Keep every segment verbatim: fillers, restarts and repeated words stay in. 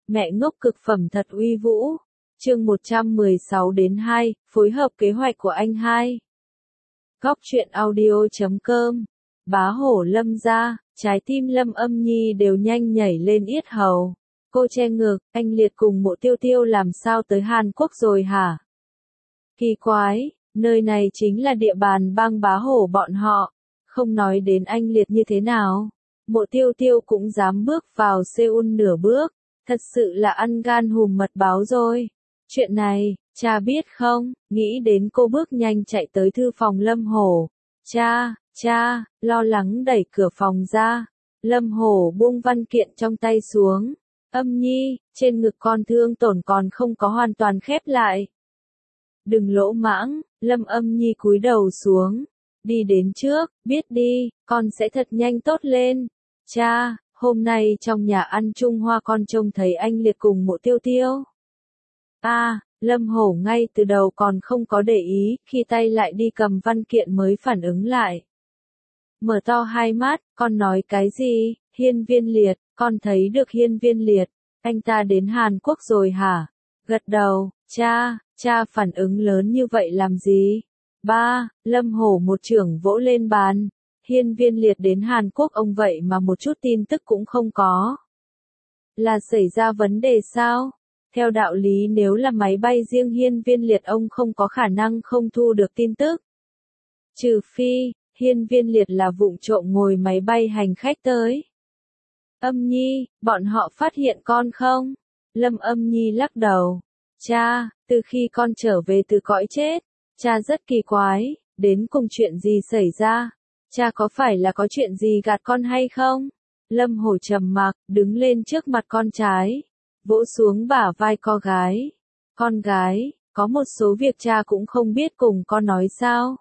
Mẹ ngốc cực phẩm thật uy vũ. Chương một trăm mười sáu đến hai, phối hợp kế hoạch của anh hai. Góc truyện audio chấm com. Bá hổ Lâm gia, trái tim Lâm Âm Nhi đều nhanh nhảy lên yết hầu. Cô che ngực, anh Liệt cùng Mộ Tiêu Tiêu làm sao tới Hàn Quốc rồi hả? Kỳ quái, nơi này chính là địa bàn bang bá hổ bọn họ. Không nói đến anh Liệt như thế nào, Mộ Tiêu Tiêu cũng dám bước vào Seoul nửa bước. Thật sự là ăn gan hùm mật báo rồi. Chuyện này, cha biết không? Nghĩ đến cô bước nhanh chạy tới thư phòng Lâm Hổ. Cha, cha, lo lắng đẩy cửa phòng ra. Lâm Hổ buông văn kiện trong tay xuống. Âm Nhi, trên ngực con thương tổn còn không có hoàn toàn khép lại. Đừng lỗ mãng, Lâm Âm Nhi cúi đầu xuống. Đi đến trước, biết đi, con sẽ thật nhanh tốt lên. Cha, hôm nay trong nhà ăn Trung Hoa con trông thấy anh Liệt cùng Mộ Tiêu Tiêu. À, Lâm Hổ ngay từ đầu còn không có để ý, khi tay lại đi cầm văn kiện mới phản ứng lại. Mở to hai mắt, con nói cái gì? Hiên Viên Liệt, con thấy được Hiên Viên Liệt, anh ta đến Hàn Quốc rồi hả? Gật đầu, cha, cha phản ứng lớn như vậy làm gì? Ba, Lâm Hổ một chưởng vỗ lên bàn. Hiên Viên Liệt đến Hàn Quốc ông vậy mà một chút tin tức cũng không có. Là xảy ra vấn đề sao? Theo đạo lý nếu là máy bay riêng Hiên Viên Liệt ông không có khả năng không thu được tin tức. Trừ phi, Hiên Viên Liệt là vụng trộm ngồi máy bay hành khách tới. Âm Nhi, bọn họ phát hiện con không? Lâm Âm Nhi lắc đầu. Cha, từ khi con trở về từ cõi chết, cha rất kỳ quái, đến cùng chuyện gì xảy ra? Cha có phải là có chuyện gì gạt con hay không? Lâm Hổ trầm mặc, đứng lên trước mặt con trai, vỗ xuống bả vai con gái. Con gái, có một số việc cha cũng không biết cùng con nói sao.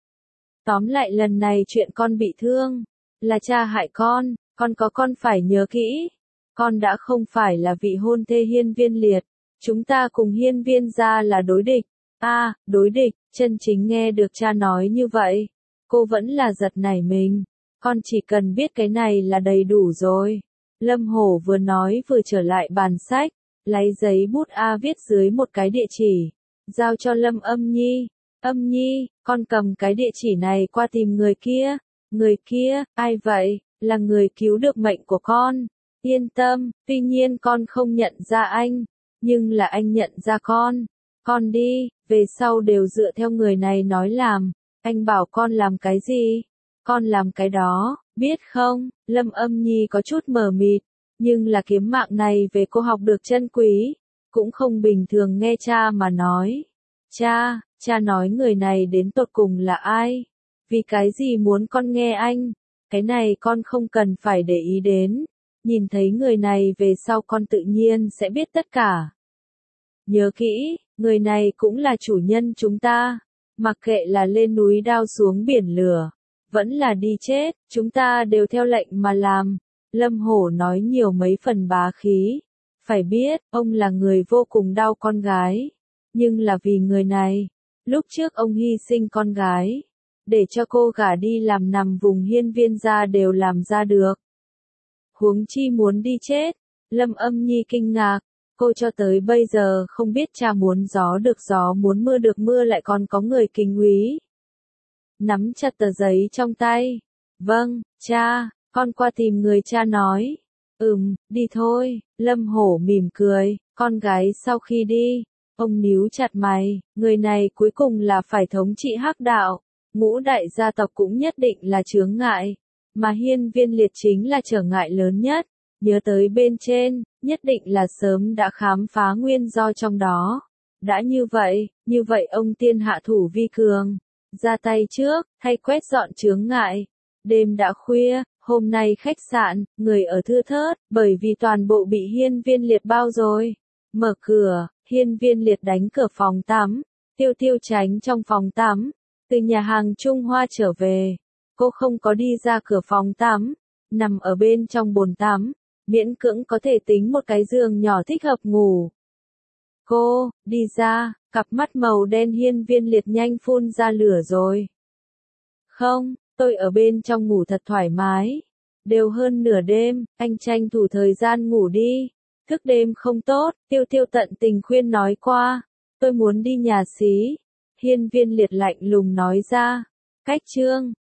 Tóm lại lần này chuyện con bị thương, là cha hại con, con có con phải nhớ kỹ. Con đã không phải là vị hôn thê Hiên Viên Liệt, chúng ta cùng Hiên Viên gia là đối địch. A, à, đối địch, chân chính nghe được cha nói như vậy. Cô vẫn là giật nảy mình, con chỉ cần biết cái này là đầy đủ rồi. Lâm Hổ vừa nói vừa trở lại bàn sách, lấy giấy bút A viết dưới một cái địa chỉ, giao cho Lâm Âm Nhi. Âm Nhi, con cầm cái địa chỉ này qua tìm người kia. Người kia, ai vậy? Là người cứu được mệnh của con. Yên tâm, tuy nhiên con không nhận ra anh, nhưng là anh nhận ra con. Con đi, về sau đều dựa theo người này nói làm. Anh bảo con làm cái gì? Con làm cái đó, biết không? Lâm Âm Nhi có chút mờ mịt, nhưng là kiếm mạng này về cô học được chân quý, cũng không bình thường nghe cha mà nói. Cha, cha nói người này đến tột cùng là ai? Vì cái gì muốn con nghe anh? Cái này con không cần phải để ý đến. Nhìn thấy người này về sau con tự nhiên sẽ biết tất cả. Nhớ kỹ, người này cũng là chủ nhân chúng ta. Mặc kệ là lên núi đao xuống biển lửa, vẫn là đi chết, chúng ta đều theo lệnh mà làm. Lâm Hổ nói nhiều mấy phần bá khí. Phải biết, ông là người vô cùng đau con gái. Nhưng là vì người này, lúc trước ông hy sinh con gái, để cho cô gả đi làm nằm vùng Hiên Viên gia đều làm ra được. Huống chi muốn đi chết. Lâm Âm Nhi kinh ngạc. Cô cho tới bây giờ không biết cha muốn gió được gió muốn mưa được mưa lại còn có người kính úy. Nắm chặt tờ giấy trong tay. Vâng, cha, con qua tìm người cha nói. Ừm, đi thôi. Lâm Hổ mỉm cười. Con gái sau khi đi, ông níu chặt mày. Người này cuối cùng là phải thống trị hắc đạo. Ngũ đại gia tộc cũng nhất định là chướng ngại. Mà Hiên Viên Liệt chính là trở ngại lớn nhất. Nhớ tới bên trên, nhất định là sớm đã khám phá nguyên do trong đó. Đã như vậy, như vậy ông tiên hạ thủ vi cường. Ra tay trước, hay quét dọn chướng ngại. Đêm đã khuya, hôm nay khách sạn, người ở thưa thớt, bởi vì toàn bộ bị Hiên Viên Liệt bao rồi. Mở cửa, Hiên Viên Liệt đánh cửa phòng tắm. Tiêu Tiêu tránh trong phòng tắm. Từ nhà hàng Trung Hoa trở về, cô không có đi ra cửa phòng tắm, nằm ở bên trong bồn tắm, miễn cưỡng có thể tính một cái giường nhỏ thích hợp ngủ. Cô, đi ra, cặp mắt màu đen Hiên Viên Liệt nhanh phun ra lửa rồi. Không, tôi ở bên trong ngủ thật thoải mái. Đều hơn nửa đêm, anh tranh thủ thời gian ngủ đi. Thức đêm không tốt, Tiêu Tiêu tận tình khuyên nói qua. Tôi muốn đi nhà xí. Hiên Viên Liệt lạnh lùng nói ra. Cách chương